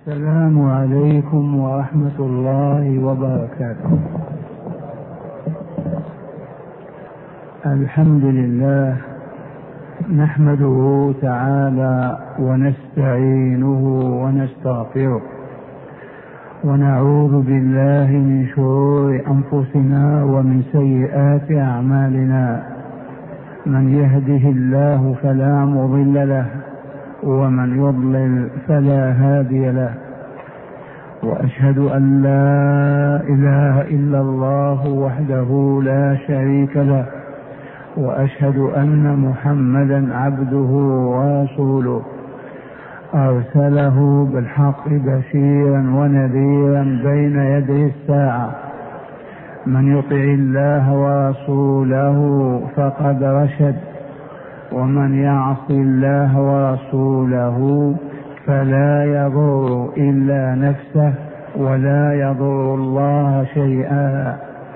السلام عليكم ورحمة الله وبركاته. الحمد لله نحمده تعالى ونستعينه ونستغفره ونعوذ بالله من شرور أنفسنا ومن سيئات أعمالنا. من يهده الله فلا مضل له ومن يضلل فلا هادي له، وأشهد أن لا إله إلا الله وحده لا شريك له، وأشهد أن محمدا عبده ورسوله أرسله بالحق بشيرا ونذيرا بين يدي الساعة. من يطع الله ورسوله فقد رشد، ومن يعص الله ورسوله فلا يضر إلا نفسه ولا يضر الله شيئا.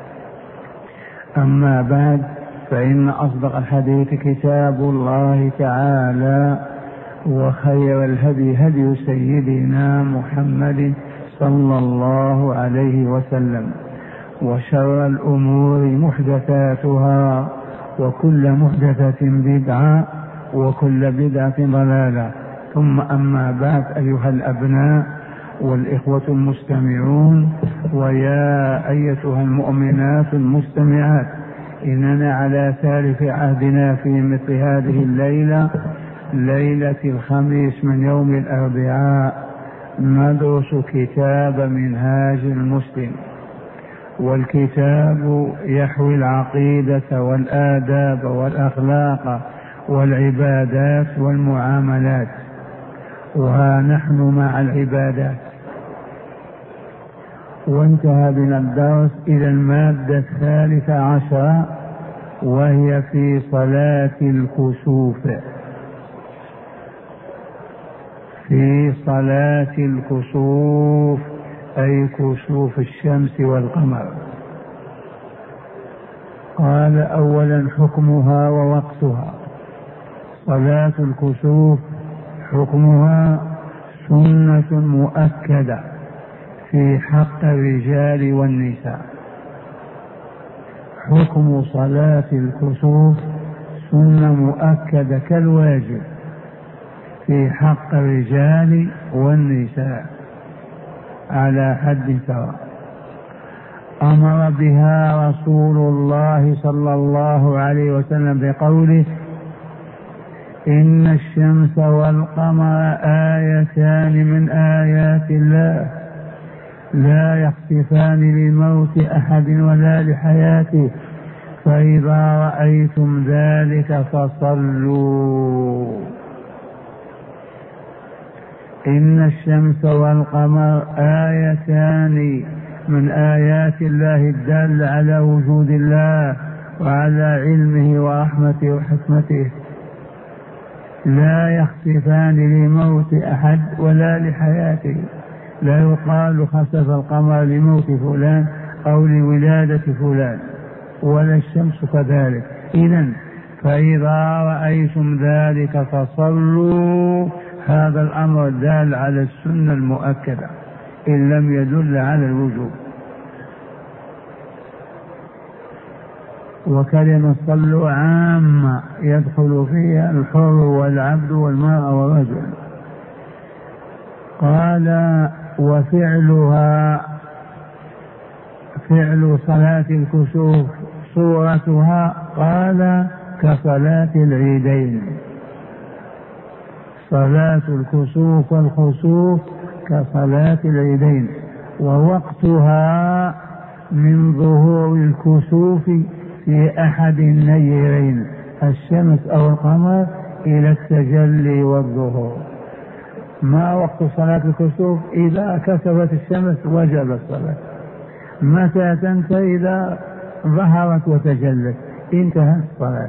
أما بعد، فإن أصدق الحديث كتاب الله تعالى، وخير الهدي هدي سيدنا محمد صلى الله عليه وسلم، وشر الأمور محدثاتها، وكل محدثة بدعة، وكل بدعة ضلالة. ثم أما بعد، أيها الأبناء والإخوة المستمعون، ويا أيتها المؤمنات المستمعات، إننا على ثالث عهدنا في مثل هذه الليلة، ليلة الخميس من يوم الأربعاء، ندرس كتاب منهاج المسلم. والكتاب يحوي العقيدة والآداب والأخلاق والعبادات والمعاملات، وها نحن مع العبادات. وانتهى بنا الدرس إلى المادة 13، وهي في صلاة الكسوف. في صلاة الكسوف أي كسوف الشمس والقمر. قال: أولا حكمها ووقتها. صلاة الكسوف حكمها سنة مؤكدة في حق الرجال والنساء. حكم صلاة الكسوف سنة مؤكدة كالواجب في حق الرجال والنساء على حد سواء. أمر بها رسول الله صلى الله عليه وسلم بقوله: إن الشمس والقمر آيتان من آيات الله لا يخسفان لموت أحد ولا لحياته، فإذا رأيتم ذلك فصلوا. إن الشمس والقمر آيتان من آيات الله الدالة على وجود الله وعلى علمه ورحمته وحكمته، لا يخسفان لموت أحد ولا لحياته. لا يقال خسف القمر لموت فلان أو لولادة فلان، ولا الشمس كذلك. إذن فإذا رأيتم ذلك فصلوا، هذا الأمر دال على السنة المؤكدة إن لم يدل على الوجوب. وكلمة صلوا عامة يدخل فيها الحر والعبد والمرأة والرجل. قال: وفعلها، فعل صلاة الكسوف صورتها، قال: كصلاة العيدين. صلاة الكسوف والخسوف كصلاة العيدين. ووقتها من ظهور الكسوف في أحد النيرين، الشمس أو القمر، إلى التجلي والظهور. ما وقت صلاة الكسوف؟ إذا كسفت الشمس وجب الصلاة. متى تنتهي؟ إذا ظهرت وتجلت انتهت الصلاة.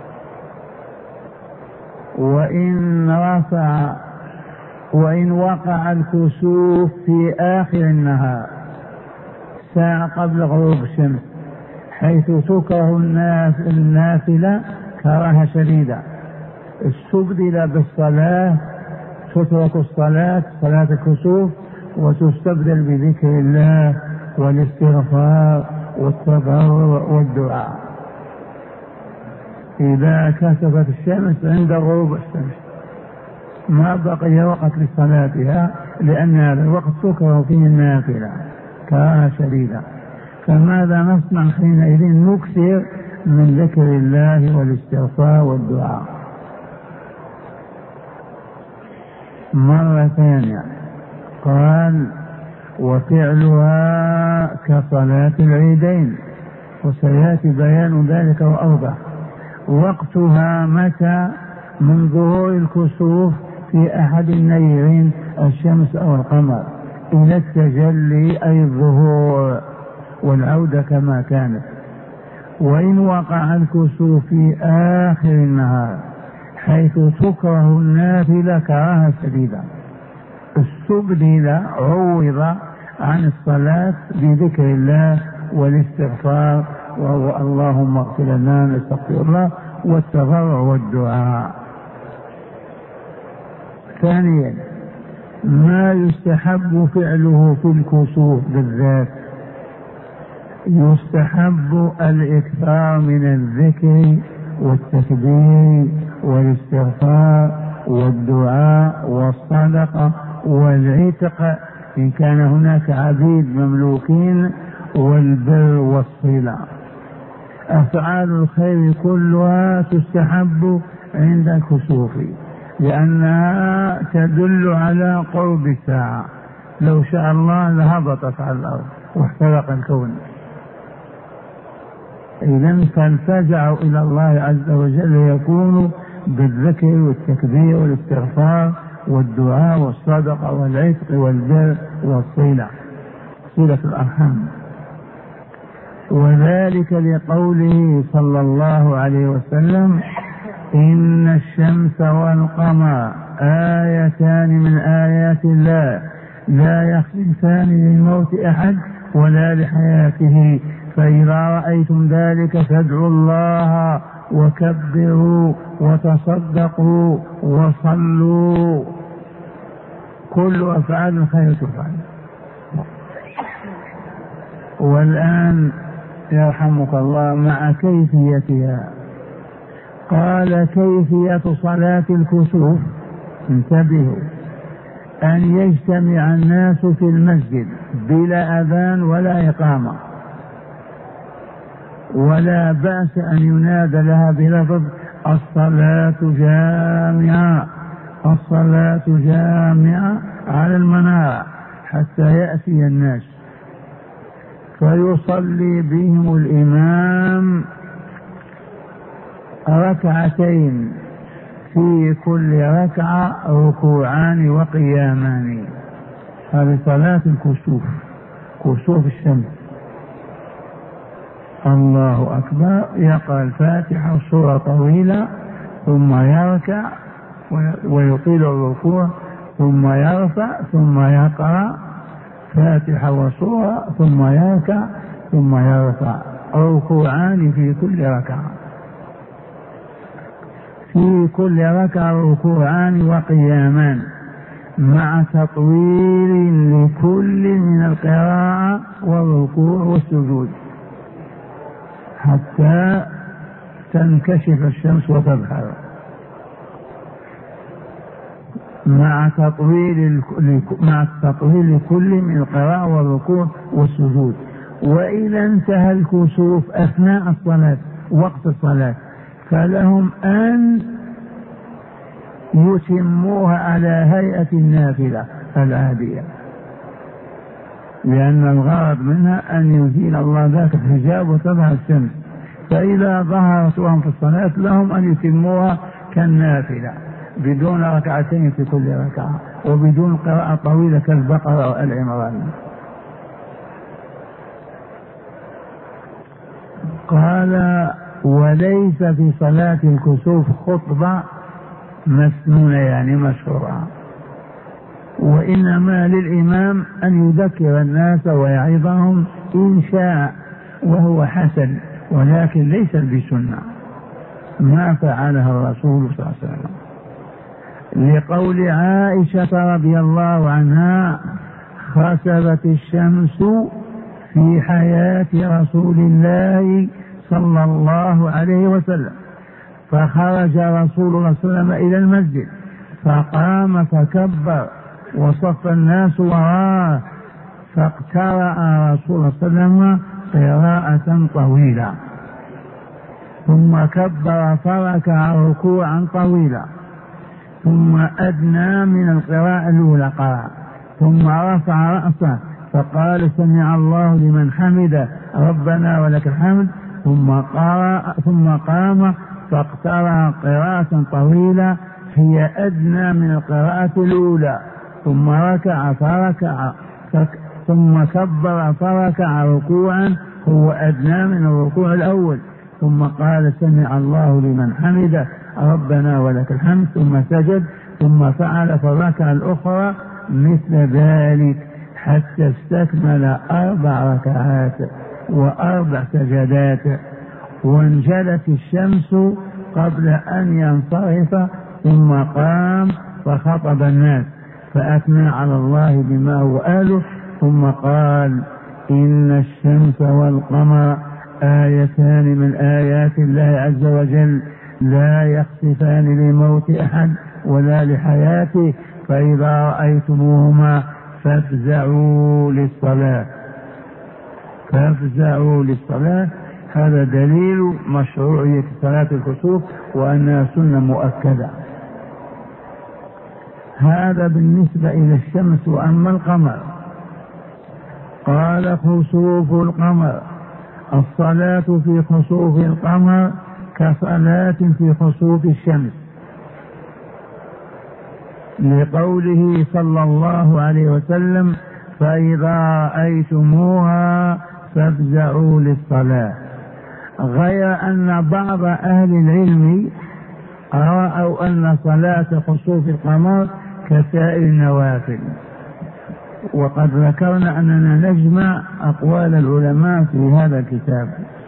وإن وقع الكسوف في آخر النهار ساعة قبل غروب الشمس، حيث تكره النافلة كراهة شديدة، استبدل بالصلاة، تترك الصلاة، صلاة الكسوف، وتستبدل بذكر الله والاستغفار والتضرع والدعاء. إذا كسفت الشمس عند غروب الشمس ما بقي وقت لصلاتها، لأن هذا الوقت تكره فيه النافلة كراهة شديدة. فماذا نصنع حينئذ؟ نكثر من ذكر الله والاستغفار والدعاء. مرة ثانية قال: وفعلها كصلاة العيدين، وسيأتي بيان ذلك وأوضح. وقتها متى؟ من ظهور الكسوف في أحد النيرين، الشمس أو القمر، إلى التجلي أي الظهور والعودة كما كانت. وإن وقع الكسوف في آخر النهار حيث تكره النافلة كراهة شديدة، استبدل عوض عن الصلاة بذكر الله والاستغفار، وهو اللهم اغفر لنا نستغفر الله، والتضرع والدعاء. ثانيا ما يستحب فعله في الكسوف بالذات: يستحب الإكثار من الذكر والتكبير والاستغفار والدعاء والصدقة والعتق إن كان هناك عبيد مملوكين، والبر والصلة. أفعال الخير كلها تستحب عند الكسوف، لأنها تدل على قرب الساعة. لو شاء الله لهبطت على الأرض واحترق الكون. إذن فالفزع إلى الله عز وجل يكون بالذكر والتكبير والاستغفار والدعاء والصدقة والعتق والبر والصلة، صلة الأرحام. وذلك لقوله صلى الله عليه وسلم: إن الشمس والقمر آيتان من آيات الله لا يخلفان للموت أحد ولا لحياته، فإذا رأيتم ذلك فادعوا الله وكبروا وتصدقوا وصلوا. كل أفعال الخير تفعل. والآن يرحمك الله مع كيفيتها. قال: كيفية صلاة الكسوف، انتبهوا، أن يجتمع الناس في المسجد بلا أذان ولا إقامة، ولا بأس أن ينادى لها بلفظ الصلاة جامعة، الصلاة جامعة على المنارة حتى يأتي الناس، فيصلي بهم الإمام ركعتين، في كل ركعة ركوعان وقيامان. هذه صلاة الكسوف، كسوف الشمس. الله أكبر، يقرأ الفاتحة وسورة طويلة، ثم يركع ويطيل الركوع، ثم يرفع، ثم يقرأ فاتحة وسورة، ثم يركع ثم يرفع، ركوعان في كل ركعة، في كل ركعة ركوعان وقيامان، مع تطويل لكل من القراءة والركوع والسجود حتى تنكشف الشمس وتظهر، مع تطويل لكل من القراءة والركوع والسجود. وإذا انتهى الكسوف أثناء الصلاة وقت الصلاة فلهم أن يتموها على هيئة النافلة العادية، لأن الغرض منها أن يزيل الله ذاك الحجاب وتظهر الشمس. فإذا ظهرت وهم في الصلاة لهم أن يتموها كالنافلة بدون ركعتين في كل ركعة، وبدون قراءة طويلة كالبقرة وآل عمران. قال: وليس في صلاة الكسوف خطبة مسنونة يعني مشروعة، وإنما للإمام أن يذكر الناس ويعظهم إن شاء، وهو حسن، ولكن ليس بسنة، ما فعلها الرسول صلى الله عليه وسلم. لقول عائشة رضي الله عنها: خسفت الشمس في حياة رسول الله صلى الله عليه وسلم، فخرج رسول الله صلى الله عليه وسلم إلى المسجد فقام فكبر وصف الناس وراءه، فاقترأ رسول الله صلى الله عليه وسلم قراءة طويلة، ثم كبر فركع ركوعا طويلا، ثم أدنى من القراءة الأولى قرأ، ثم رفع رأسه فقال سمع الله لمن حمده ربنا ولك الحمد، ثم قام فاقترأ قراءة طويلة هي أدنى من القراءة الأولى، ثم ركع فركع ثم كبر فركع ركوعا هو أدنى من الركوع الأول، ثم قال سمع الله لمن حمده ربنا ولك الحمد، ثم سجد، ثم فعل فركع الأخرى مثل ذلك حتى استكمل 4 ركعات و4 سجدات، وانجلت الشمس قبل أن ينصرف، ثم قام فخطب الناس فأثنى على الله بما هو أهله، ثم قال إن الشمس والقمر آيتان من آيات الله عز وجل لا يخسفان لموت أحد ولا لحياته، فإذا رأيتموهما فافزعوا للصلاة. هذا دليل مشروعية صلاة الكسوف وأنها سنة مؤكدة. هذا بالنسبة إلى الشمس. وأما القمر قال خسوف القمر: الصلاة في خسوف القمر كصلاة في خسوف الشمس، لقوله صلى الله عليه وسلم: فإذا رأيتموها فافزعوا للصلاة. غير أن بعض أهل العلم رأوا أن صلاة خسوف القمر كسائر النوافل، وقد ذكرنا أننا نجمع أقوال العلماء في هذا الكتاب.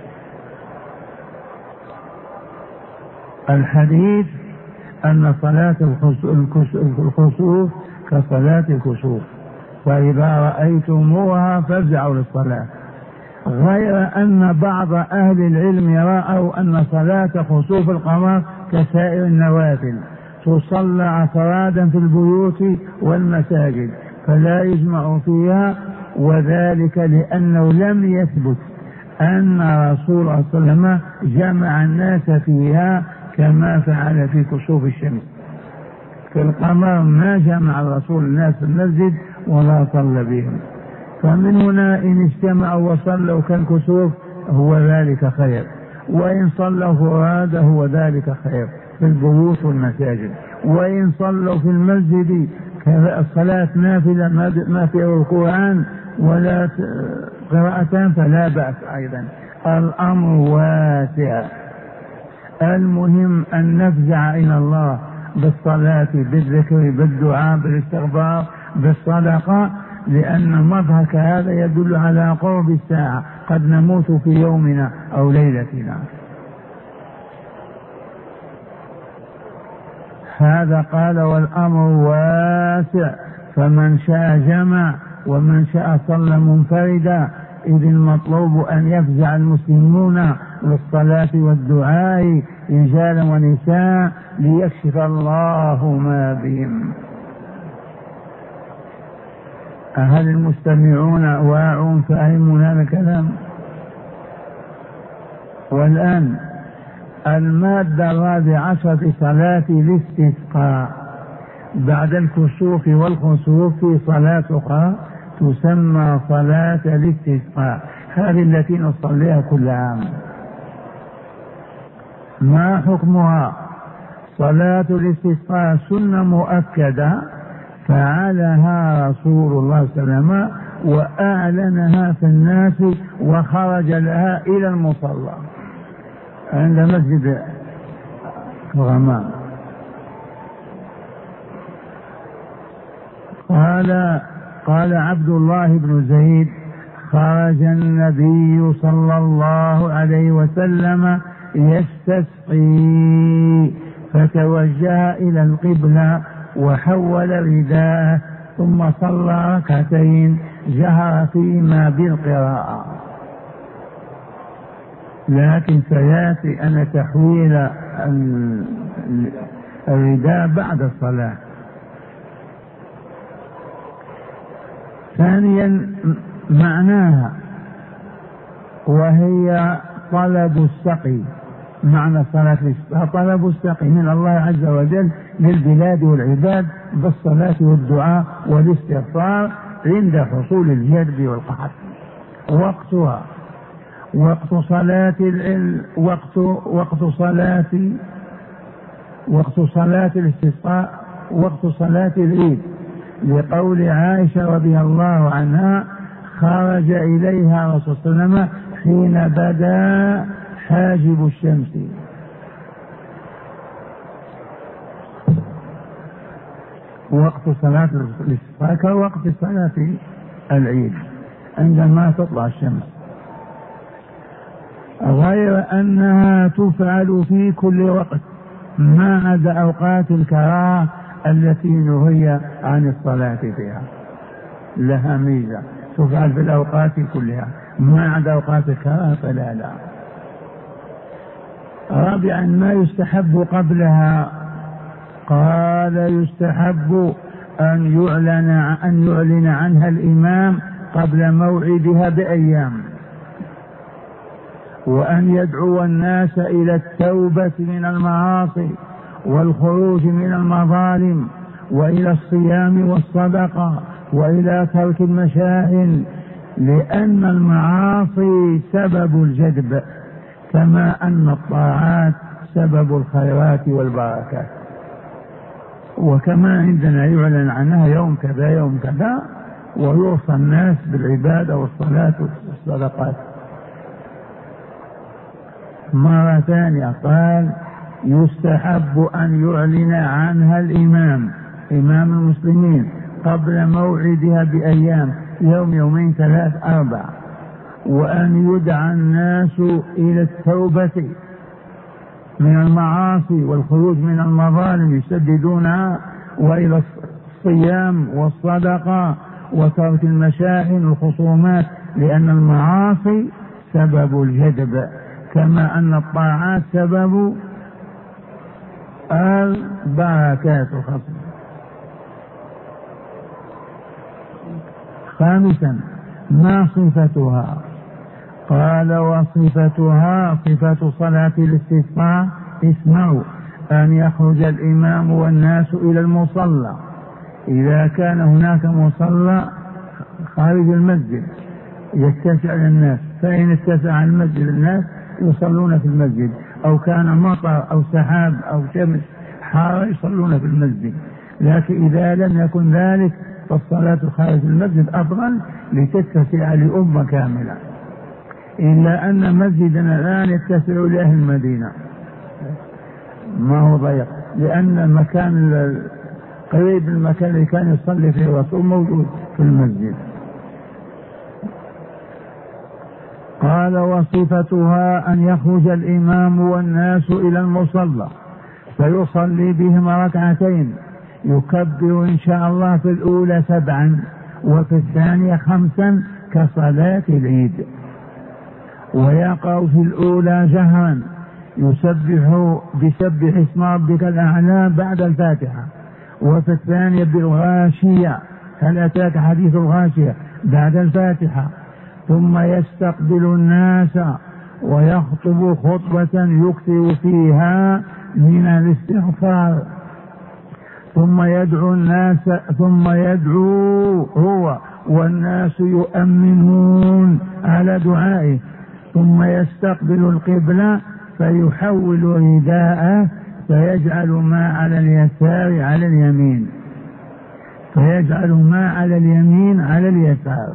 الحديث أن صلاة الخسوف كصلاة الكسوف، فإذا رأيتموها فافزعوا للصلاة. غير أن بعض أهل العلم رأوا أن صلاة خسوف القمر كسائر النوافل، تصلى أفرادا في البيوت والمساجد فلا يجمع فيها، وذلك لأنه لم يثبت أن رسول الله صلى الله عليه وسلم جمع الناس فيها كما فعل في كسوف الشمس. في القمر ما جمع الرسول الناس في المسجد ولا صلى بهم، فمن هنا إن اجتمعوا وصلوا كالكسوف هو ذلك خير، وإن صلوا فرادى هو ذلك خير في البيوت والمساجد، وإن صلوا في المسجد الصلاة نافلة ما في ركوعان ولا قراءتان فلا بأس أيضا. الأمر واسع. المهم أن نفزع إلى الله بالصلاة بالذكر بالدعاء بالاستغفار بالصدقة، لأن مضحك هذا يدل على قرب الساعة، قد نموت في يومنا أو ليلتنا. هذا قال: والأمر واسع، فمن شاء جمع ومن شاء صلى منفردا، إذ المطلوب أن يفزع المسلمون للصلاة والدعاء رجالا ونساء ليكشف الله ما بهم. هل المستمعون واعون فاهمون هذا الكلام؟ والآن المادة 14 في صلاة الاستسقاء. بعد الكسوف والخسوف في صلاة أخرى تسمى صلاة الاستسقاء، هذه التي نصليها كل عام. ما حكمها؟ صلاة الاستسقاء سنة مؤكدة فعلها رسول الله صلى الله عليه وسلم وأعلنها في الناس وخرج لها إلى المصلى عند مسجد الغمام. قال عبد الله بن زيد: خرج النبي صلى الله عليه وسلم يستسقي فتوجه إلى القبلة وحول رداءه ثم صلى ركعتين جهر فيما بالقراءة. لكن سيأتي أن تحويل الرداء بعد الصلاة. ثانيا معناها وهي طلب السقي. معنى صلاة الاستسقاء طلب السقي من الله عز وجل للبلاد والعباد بالصلاة والدعاء والاستغفار عند حصول الجدب والقحط. وقتها وقت صلاة الاستسقاء وقت صلاة العيد، لقول عائشة رضي الله عنها: خرج إليها رسول الله صلى الله عليه وسلم حين بدا حاجب الشمس. وقت صلاة الاستسقاء كوقت صلاة العيد عندما تطلع الشمس، غير أنها تفعل في كل وقت ما عدا أوقات الكراهة التي نهي عن الصلاة فيها. لها ميزة، تفعل في الأوقات كلها ما عدا أوقات الكراهة فلا لا. رابعا ما يستحب قبلها، قال: يستحب أن يعلن عنها الإمام قبل موعدها بأيام، وأن يدعو الناس إلى التوبة من المعاصي والخروج من المظالم وإلى الصيام والصدقة وإلى ترك المشاغل، لأن المعاصي سبب الجدب كما أن الطاعات سبب الخيرات والبركات. وكما عندنا يعلن عنها يوم كذا يوم كذا، ويوصى الناس بالعبادة والصلاة والصدقات. مرة ثانية قال: يستحب أن يعلن عنها الإمام، إمام المسلمين، قبل موعدها بأيام، يوم يومين ثلاث أربع، وأن يدعى الناس إلى التوبة من المعاصي والخروج من المظالم يسددونها، وإلى الصيام والصدقة وترك المشاحن والخصومات، لأن المعاصي سبب الجدب كما أن الطاعات سبب البركات والخصم. خامسا ما صفتها؟ قال: وصفتها صفة صلاة الاستسقاء: اسمعوا، أن يخرج الإمام والناس إلى المصلى، إذا كان هناك مصلى خارج المسجد يتسع للناس، فإن اتسع المسجد للناس يصلون في المسجد، أو كان مطر أو سحاب أو شمس حارة يصلون في المسجد. لكن إذا لم يكن ذلك فالصلاة خارج المسجد أفضل لتتسع لأمة كاملة، إلا أن مسجدنا الآن يتسع لأهل المدينة، ما هو ضيق، لأن المكان قريب المكان اللي كان يصلي فيه الرسول موجود في المسجد. قال: وصفتها أن يخرج الإمام والناس إلى المصلى فيصلي بهم ركعتين، يكبر إن شاء الله في الأولى 7 وفي الثانية 5 كصلاة العيد، ويقرأ في الأولى جهرا يسبح بسبح اسم ربك الأعلى بعد الفاتحة، وفي الثانية بالغاشية، هل أتاك حديث الغاشية، بعد الفاتحة، ثم يستقبل الناس ويخطب خطبة يكثر فيها من الاستغفار، ثم يدعو الناس، ثم يدعو هو والناس يؤمنون على دعائه، ثم يستقبل القبلة فيحول رداءه فيجعل ما على اليسار على اليمين، فيجعل ما على اليمين على اليسار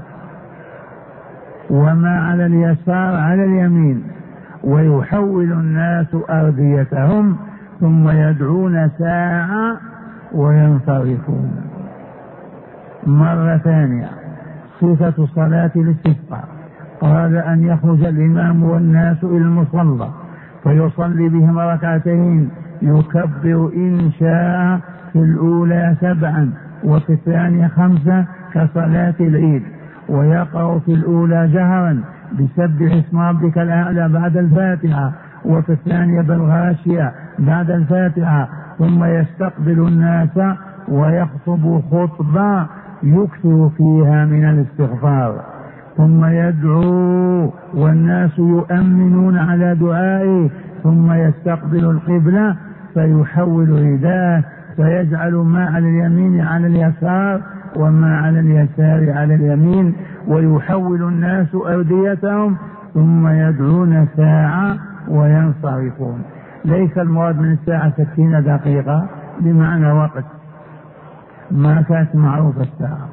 وما على اليسار على اليمين، ويحول الناس أرديتهم، ثم يدعون ساعة وينصرفون. مرة ثانية صفة صلاة الاستسقاء: قال: أن يخرج الإمام والناس إلى المصلى فيصلي بهم ركعتين، يكبر إن شاء في الأولى 7 وفي الثانية 5 كصلاة العيد. ويقرأ في الأولى جهرا بسبح اسم ربك الأعلى بعد الفاتحة، وفي الثانية بالغاشية بعد الفاتحة، ثم يستقبل الناس ويخطب خطبة يكثر فيها من الاستغفار، ثم يدعو والناس يؤمنون على دعائه، ثم يستقبل القبلة فيحول رداءه فيجعل ما على اليمين على اليسار وما على اليسار على اليمين، ويحول الناس أوديتهم، ثم يدعون ساعة وينصرفون. ليس المراد من الساعة 60 دقيقة بمعنى وقت، ما كانت معروفة الساعة.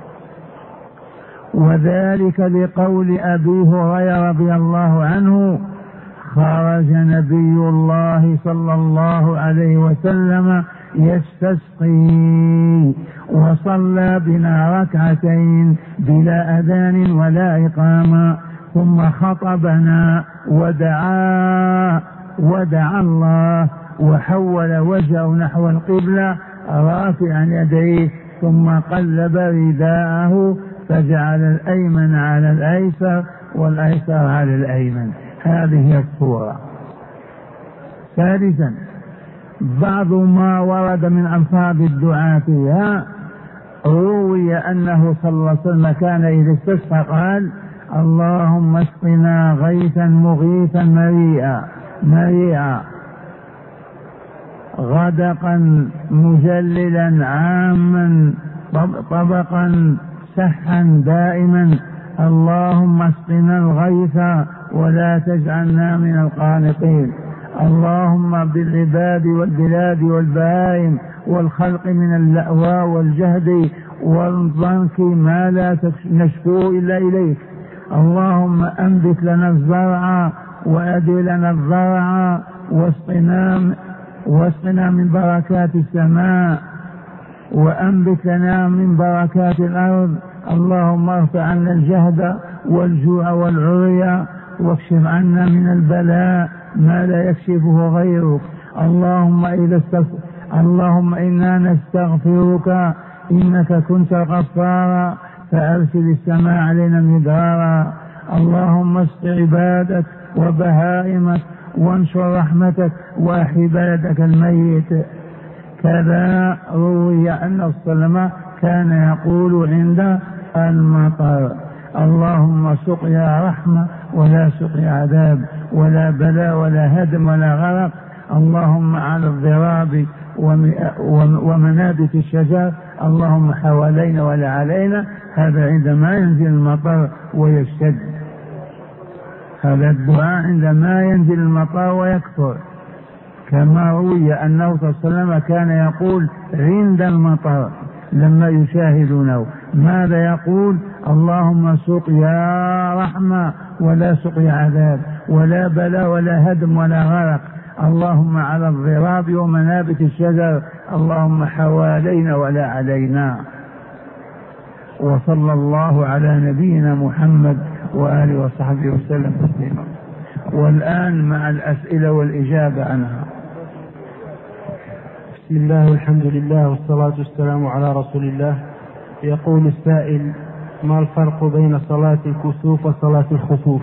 وذلك لقول أبي هريرة رضي الله عنه: خرج نبي الله صلى الله عليه وسلم يستسقي وصلى بنا ركعتين بلا أذان ولا إقامة، ثم خطبنا ودعا الله وحول وجهه نحو القبلة رافعا يديه، ثم قلب رداءه فجعل الأيمن على الأيسر والأيسر على الأيمن. هذه هي الصورة. ثالثا، بعض ما ورد من ألفاظ الدعاء فيها: روي أنه صلى الله عليه وسلم كان إذا استسقى قال: اللهم اسقنا غيثا مغيثا مريئا غدقا مجللا عاما طبقا سحا دائما، اللهم اسقنا الغيث ولا تجعلنا من القانطين، اللهم بالعباد والبلاد والبهائم والخلق من اللأواء والجهد والضنك ما لا نشكو إلا إليك، اللهم أنبت لنا الزرع وأدي لنا الزرع واسقنا من بركات السماء وأنبت لنا من بركات الأرض، اللهم ارفع عنا الجهد والجوع والعري واكشف عنا من البلاء ما لا يكشفه غيرك، اللهم إنا نستغفرك إنك كنت غفارا فأرسل السماء علينا مدرارا، اللهم اسق عبادك وبهائمك وانشر رحمتك وأحي بلدك الميت. كذا روي أن الصلاه كان يقول عند المطر: اللهم سقيا رحمة ولا سقيا عذاب ولا بلاء ولا هدم ولا غرق، اللهم على الضراب ومنابت الشجر، اللهم حوالينا ولا علينا. هذا عندما ينزل المطر ويشتد، هذا الدعاء عندما ينزل المطر ويكثر، كما روي أنه صلى الله عليه وسلم كان يقول عند المطر لما يشاهدونه ماذا يقول؟ اللهم سقيا رحمة ولا سقيا عذاب ولا بلاء ولا هدم ولا غرق، اللهم على الضراب ومنابت الشجر، اللهم حوالينا ولا علينا. وصلى الله على نبينا محمد وآله وصحبه وسلم تسليما. والآن مع الأسئلة والإجابة عنها. بسم الله والحمد لله والصلاة والسلام على رسول الله. يقول السائل: ما الفرق بين صلاة الكسوف وصلاة الخسوف؟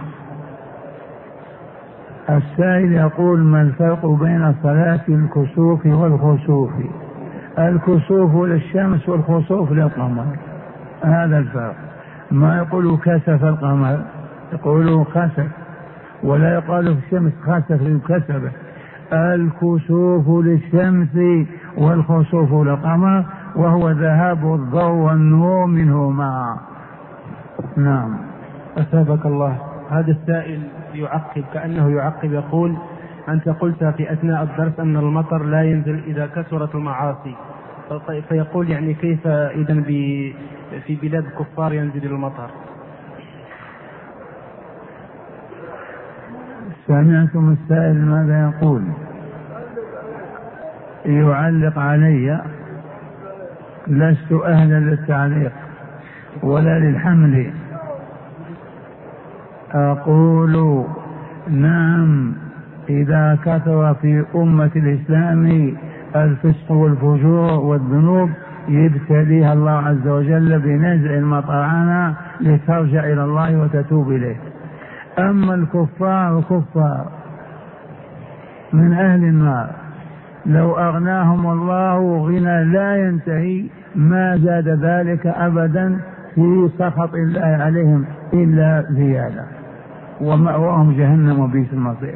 السائل يقول: ما الفرق بين صلاة الكسوف والخسوف؟ الكسوف للشمس والخسوف للقمر، هذا الفرق. ما يقول كسف القمر، يقول خسف، ولا يقال في الشمس خسف لكسبه. الكسوف للشمس والخسوف للقمر، وهو ذهاب الضوء والنور منهما. نعم. أثابك الله. هذا السائل يعقب، كأنه يعقب، يقول: أنت قلت في أثناء الدرس أن المطر لا ينزل إذا كثرت المعاصي، فيقول يعني كيف إذن في بلاد كفار ينزل المطر؟ سمعتم السائل ماذا يقول؟ يعلق علي، لست أهلا للتعليق ولا للحمل. أقول نعم، إذا كثر في أمة الإسلام الفسق والفجور والذنوب يبتليها الله عز وجل بنزع المطر عنها لترجع إلى الله وتتوب إليه. أما الكفار كفار من أهل النار لو أغناهم الله غنى لا ينتهي ما زاد ذلك أبدا في سخط الله عليهم إلا زيادة، ومأواهم جهنم وبئس المصير.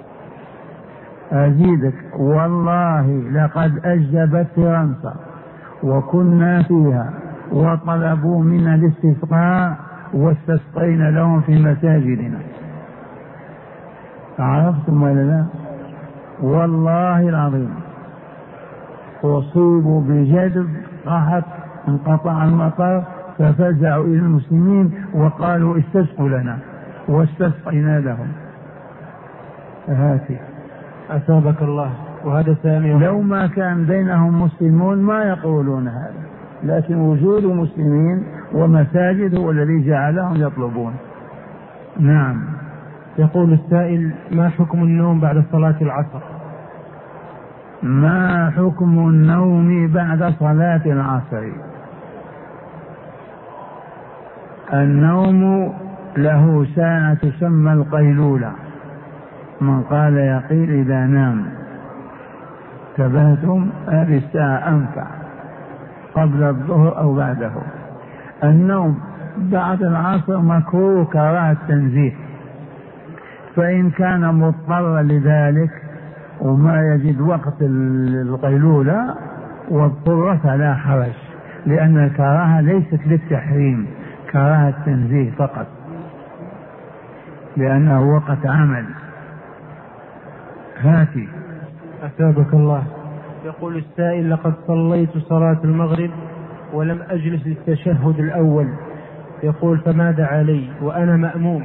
أزيدك والله لقد أجدبت فرنسا وكنا فيها وطلبوا منا الاستسقاء واستسقينا لهم في مساجدنا. عرفتم ولا لا؟ والله العظيم أصيبوا بجدب قحط انقطع المطر ففزعوا إلى المسلمين وقالوا استسقوا لنا واستسقينا لهم. هاتي أثابك الله. وهذا ثاني، لو ما كان بينهم مسلمون ما يقولون هذا، لكن وجود مسلمين ومساجد هو الذي جعلهم يطلبون. نعم. يقول السائل: ما حكم النوم بعد صلاة العصر؟ ما حكم النوم بعد صلاة العصر؟ النوم له ساعة تسمى القيلولة، من قال يقيل إذا نام. انتبهتم؟ هذه الساعة أنفع قبل الظهر أو بعده. النوم بعد العصر مكروه كراهة تنزيه، فإن كان مضطرا لذلك وما يجد وقت القيلولة واضطر فلا حرج، لأن الكراهة ليست للتحريم، كراهة تنزيه فقط، لأنه وقت عمل. هاتي. أثابك الله. يقول السائل: لقد صليت صلاة المغرب ولم أجلس للتشهد الأول، يقول فماذا علي وأنا مأموم؟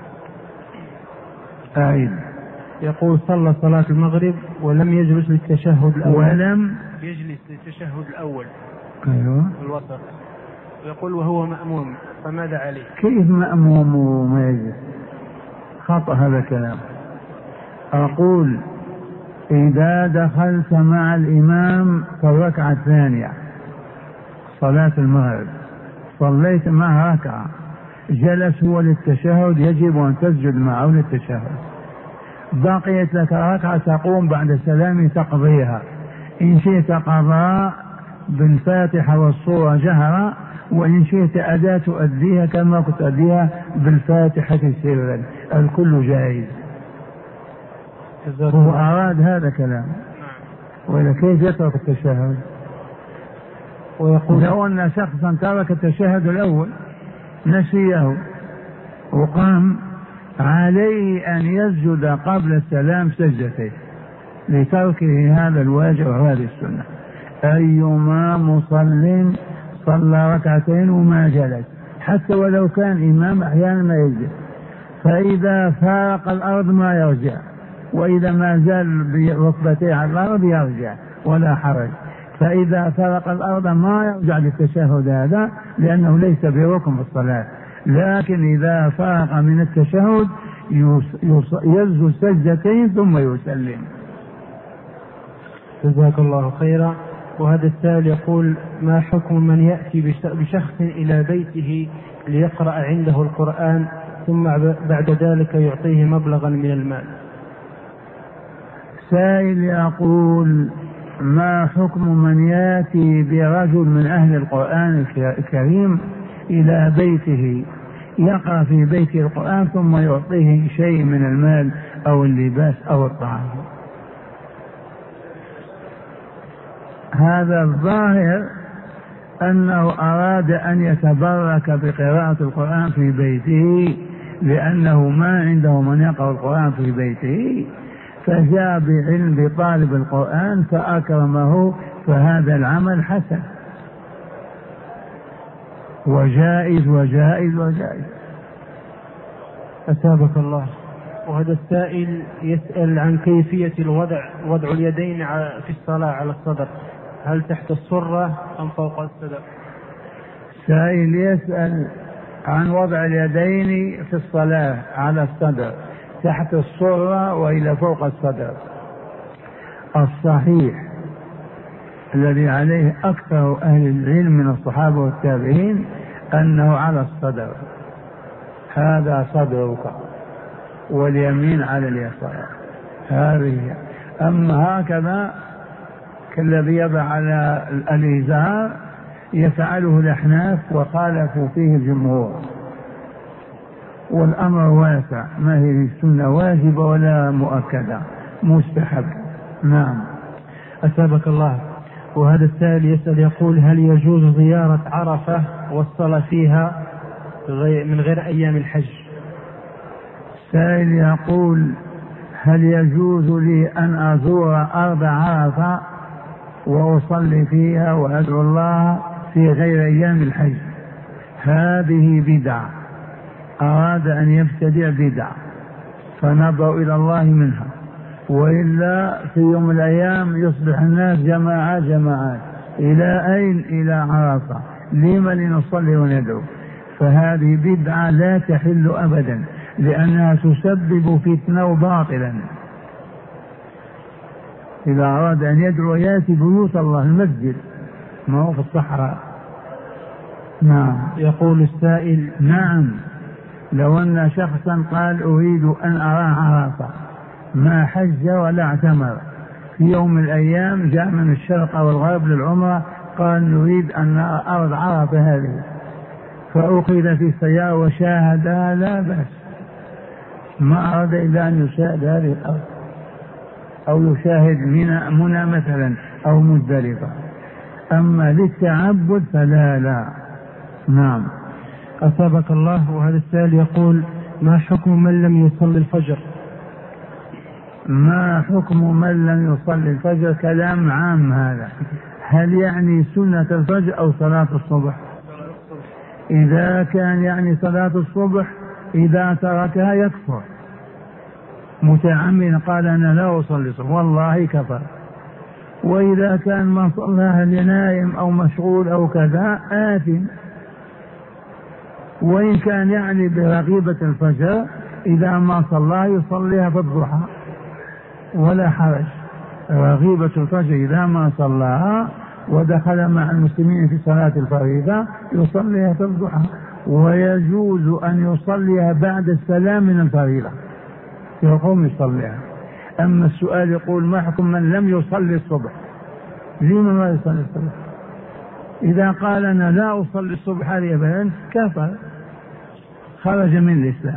يقول صلى صلاة المغرب ولم يجلس للتشهد الأول، ولم يجلس للتشهد الأول. أيوة. الوسط. يقول وهو مأموم فماذا عليه؟ كيف مأموم وما يجلس؟ خطأ هذا الكلام. أقول إذا دخلت مع الإمام في الركعة الثانية صلاة المغرب، صليت معه ركعة، جلس هو للتشهد، يجب أن تسجد معه للتشهد. بقيت لك ركعة تقوم بعد السلام تقضيها، إن شئت قضاء بالفاتحة والصورة جهرا، وإن شئت أداة تؤديها كما كنت تؤديها بالفاتحة سرا، الكل جائز. هو أراد هذا كلام، وإذا كيف يترك التشهد؟ ويقول لو أن شخصا ترك التشهد الأول نسيه وقام، عليه أن يسجد قبل السلام سجدتين لتركه هذا الواجب وهذه السنة. أيما مصل صلى ركعتين وما جلس حتى ولو كان إمام أحيانا ما يجلس، فإذا فارق الأرض ما يرجع، وإذا ما زال بركبتيه على الأرض يرجع ولا حرج. فإذا فرق الأرض ما يرجع للتشهد هذا، لأنه ليس بركن في الصلاة. لكن إذا فرق من التشهد يسجد سجدتين ثم يسلم. جزاك الله خيرا. وهذا السائل يقول: ما حكم من يأتي بشخص إلى بيته ليقرأ عنده القرآن ثم بعد ذلك يعطيه مبلغا من المال؟ سائل يقول: ما حكم من يأتي برجل من أهل القرآن الكريم إلى بيته يقرأ في بيته القرآن ثم يعطيه شيء من المال أو اللباس أو الطعام؟ هذا الظاهر أنه أراد أن يتبرك بقراءة القرآن في بيته، لأنه ما عنده من يقرأ القرآن في بيته، فجاء بعلم بطالب القرآن فأكرمه، فهذا العمل حسن وجائز وجائز وجائز. أثابك الله. وهذا السائل يسأل عن كيفية وضع اليدين في الصلاة على الصدر، هل تحت السرة أم فوق الصدر؟ سائل يسأل عن وضع اليدين في الصلاة على الصدر تحت السرة وإلى فوق الصدر. الصحيح الذي عليه أكثر أهل العلم من الصحابة والتابعين أنه على الصدر، هذا صدرك واليمين على اليسار، هذه. أما هكذا كالذي يضع على الإزار يفعله الأحناف وخالفوا فيه الجمهور، والأمر واسع، ما هي السنة واجبة ولا مؤكدة، مستحب. نعم. أثابك الله. وهذا السائل يسأل يقول: هل يجوز زيارة عرفة والصلاة فيها من غير أيام الحج؟ السائل يقول: هل يجوز لي أن أزور أرض عرفة وأصلي فيها وأدعو الله في غير أيام الحج؟ هذه بدعة، أراد أن يبتدع بدعة فنظروا إلى الله منها، وإلا في يوم من الأيام يصبح الناس جماعات جماعات. إلى أين؟ إلى عرفة. لما لنصلي وندعو؟ فهذه بدعة لا تحل أبدا، لأنها تسبب فتنة وباطلا. إذا أراد أن يدعو يأتي بيوت الله، المسجد، ما هو في الصحراء. نعم. يقول السائل: نعم، لو أن شخصا قال أريد أن أرى عرفة، ما حج ولا اعتمر، في يوم من الأيام جاء من الشرق أو الغرب للعمرة قال نريد أن نرى أرض عرفة هذه، فأخذ في السيارة وشاهدها، لا بأس، ما أراد إلا أن يشاهد هذه الأرض أو يشاهد منى مثلا أو مزدلفة. أما للتعبد فلا لا. نعم. أثابك الله. وهذا السائل يقول: ما حكم من لم يصلي الفجر؟ ما حكم من لم يصلي الفجر؟ كلام عام هذا. هل يعني سنة الفجر أو صلاة الصبح؟ إذا كان يعني صلاة الصبح إذا تركها يكفر متعمدا، قال أنا لا أصلي الصبح والله كفر. وإذا كان ما صلاها لنائم أو مشغول أو كذا آثم. وإن كان يعني برغيبة الفجر إذا ما صلى يصليها في الضحى ولا حرج. رغيبة الفجر إذا ما صلاها ودخل مع المسلمين في صلاة الفريضة يصليها في الضحى، ويجوز أن يصليها بعد السلام من الفريضة، يقوم يصليها. أما السؤال يقول: ما حكم من لم يصلي الصبح؟ لما ما يصلي الصبح؟ إذا قال أنا لا أصلي الصبح هذه أبدا كفر، خرج من الإسلام.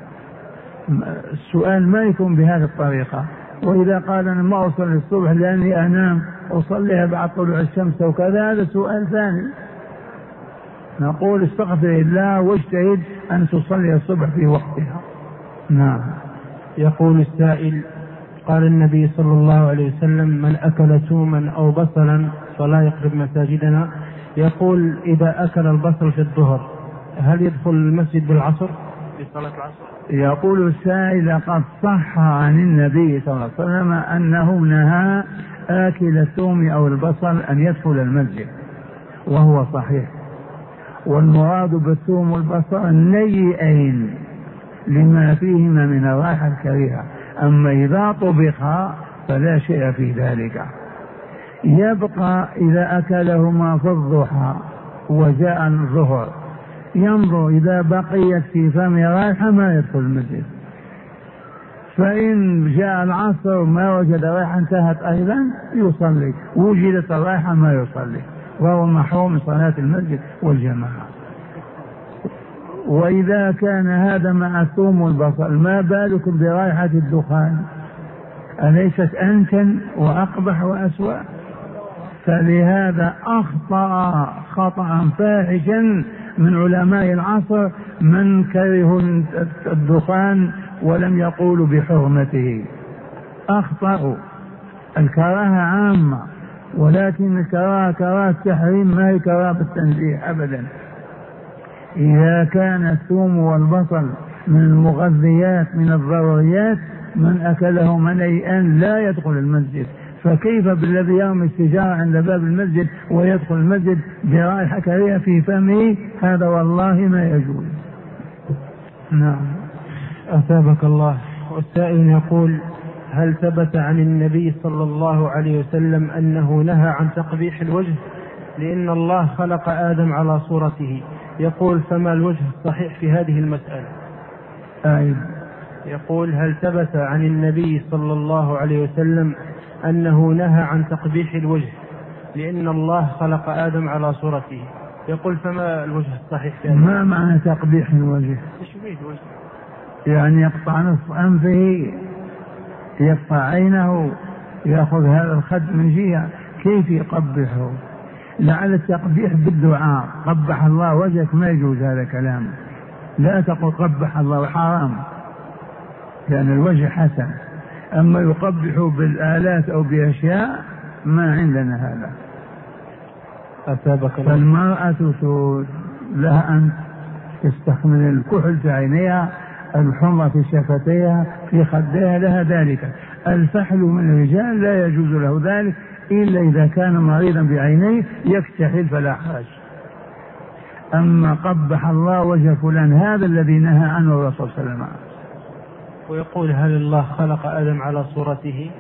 السؤال ما يكون بهذه الطريقة. وإذا قال أنا ما أصلي الصبح لأني أنام أصليها بعد طلوع الشمس وكذا، هذا سؤال ثاني. نقول استغفر الله واجتهد أن تصلي الصبح في وقتها. نعم. يقول السائل: قال النبي صلى الله عليه وسلم: من أكل ثوما أو بصلا فلا يقرب مساجدنا. يقول: إذا أكل البصل في الظهر هل يدخل المسجد بالعصر بصلاة العصر؟ يقول السائل: قد صح عن النبي صلى الله عليه وسلم أنه نهى آكل الثوم أو البصل أن يدخل المسجد، وهو صحيح. والمراد بالثوم والبصل النيئين لما فيهما من الرائحة الكريهة، أما إذا طبخا فلا شيء في ذلك. يبقى إذا أكلهما في الضحى وجاء الظهر ينظر إذا بقيت في فم رائحة ما يدخل المسجد، فإن جاء العصر ما وجد رائحة انتهت أيضا يصلي، وجدت الرائحة ما يصلي، وهو محروم من صلاة المسجد والجماعة. وإذا كان هذا مع الثوم والبصل ما بالكم برائحة الدخان؟ أليست أنتن وأقبح وأسوأ؟ فلهذا أخطأ خطأ فاحشا من علماء العصر من كرهوا الدخان ولم يقولوا بحرمته، أخطأوا. الكراهة عامة، ولكن الكراهة كراهة التحريم ما هي كراهة التنزيه أبدا. إذا كان الثوم والبصل من المغذيات من الضروريات من أكله منيئا لا يدخل المسجد، فكيف بالذي يرمي السجارة عند باب المسجد ويدخل المسجد برائحة كريهة في فمه؟ هذا والله ما يجوز. نعم. أثابك الله. والسائل يقول: هل ثبت عن النبي صلى الله عليه وسلم أنه نهى عن تقبيح الوجه لأن الله خلق آدم على صورته؟ يقول فما الوجه الصحيح في هذه المسألة؟ يقول هل ثبت عن النبي صلى الله عليه وسلم أنه نهى عن تقبيح الوجه لأن الله خلق آدم على صورته؟ يقول فما الوجه الصحيح في هذه؟ ما معنى تقبيح الوجه؟ يعني يقطع نصف أنفه، يقطع عينه، يأخذ هذا الخد من جهة، كيف يقبحه؟ لعل التقبيح بالدعاء، قبح الله وجهك، ما يجوز هذا كلام، لا تقل قبح الله، حرام، لأن الوجه حسن. أما يقبح بالآلات أو بأشياء ما عندنا هذا. فالمرأة لها أن تستخدم الكحل في عينيها، الحمرة في شفتيها، في خديها، لها ذلك. الفحل من الرجال لا يجوز له ذلك إلا إذا كان مريضا بعينيه يكتحل فلا حرج. أما قبح الله وجه فلان هذا الذي نهى عنه الرسول صلى الله عليه وسلم. ويقول هل الله خلق آدم على صورته؟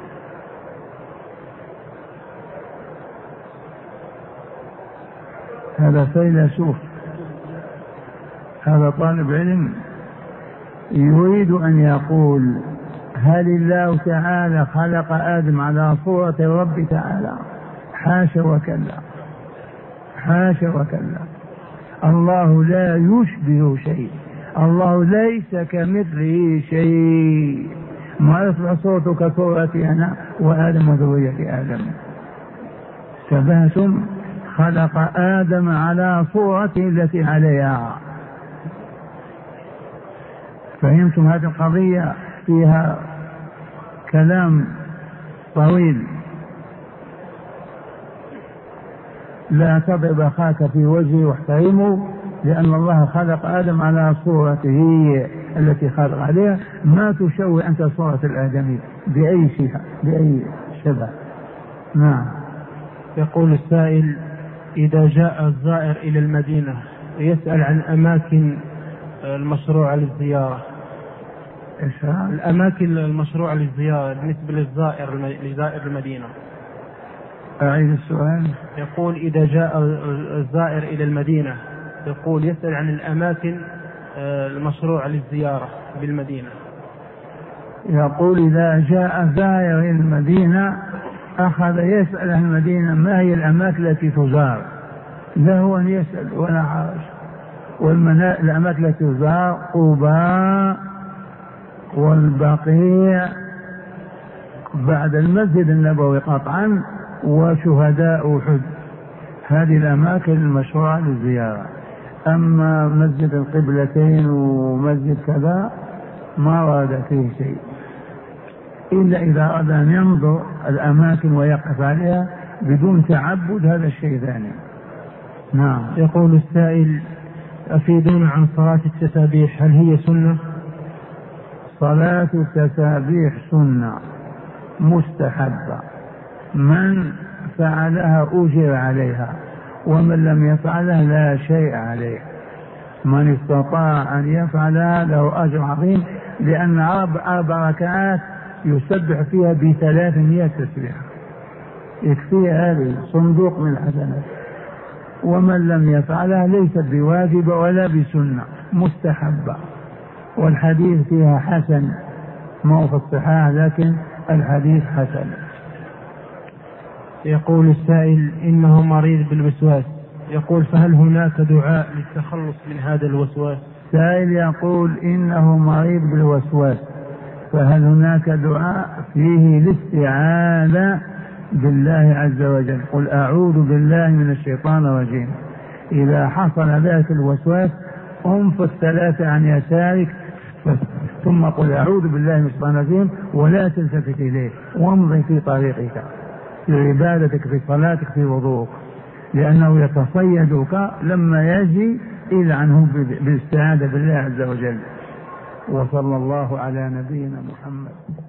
هذا فيلسوف، هذا طالب علم يريد أن يقول هل الله تعالى خلق آدم على صورة الرب تعالى؟ حاشا وكلا، حاشا وكلا، الله لا يشبه شيء، الله ليس كمثله شيء، ما يصبح صوتك كصورتي أنا وآدم وذرية آدم. شبهتم، خلق آدم على صورته التي عليها. فهمتم هذه القضية؟ فيها كلام طويل. لا تضرب أخاك في وجهه واحترمه، لأن الله خلق آدم على صورته التي خلق عليها، ما تشوه أنت صورة الآدمي بأي شيء، بأي شبه. نعم. يقول السائل إذا جاء الزائر إلى المدينة يسأل عن أماكن المشروع للزيارة، الأماكن المشروعة للزيارة بالنسبة لزائر المدينة. أعيد السؤال. يقول إذا جاء الزائر إلى المدينة يقول يسأل عن الأماكن المشروعة للزيارة بالمدينة. يقول إذا جاء زائر إلى المدينة أخذ يسأل عن المدينة ما هي الأماكن التي تزار، له أن يسأل ولا حرج. والأماكن التي تزار قباء والبقيع بعد المسجد النبوي قطعا وشهداء أحد، هذه الأماكن المشروعة للزيارة. أما مسجد القبلتين ومسجد كذا ما ورد فيه شيء، إلا إذا أراد أن ينظر الأماكن ويقف عليها بدون تعبد، هذا الشيء ثاني. نعم. يقول السائل أفيدونا عن صلاة التسابيح، هل هي سنة؟ صلاة التسابيح سنة مستحبة، من فعلها أجر عليها، ومن لم يفعلها لا شيء عليه. من استطاع أن يفعلها له أجر عظيم، لأن 4 ركعات يسبح فيها ب300 تسبيحة، يكفي هذه صندوق من الحسنات. ومن لم يفعلها ليست بواجبة ولا بسنة، مستحبة. والحديث فيها حسن، ما هو في الصحاح لكن الحديث حسن. يقول السائل إنه مريض بالوسواس، يقول فهل هناك دعاء للتخلص من هذا الوسواس؟ سائل يقول إنه مريض بالوسواس، فهل هناك دعاء فيه الاستعاذة بالله عز وجل؟ قل أعوذ بالله من الشيطان الرجيم. إذا حصل ذلك الوسواس انفض 3 عن يسارك ثم قل أعوذ بالله من الشيطان الرجيم، ولا تلتفت إليه، وامضي في طريقك في عبادتك، في صلاتك، في وضوءك، لأنه يتصيدك لما يجي إذا عنه بالاستعاذة بالله عز وجل. وصلى الله على نبينا محمد.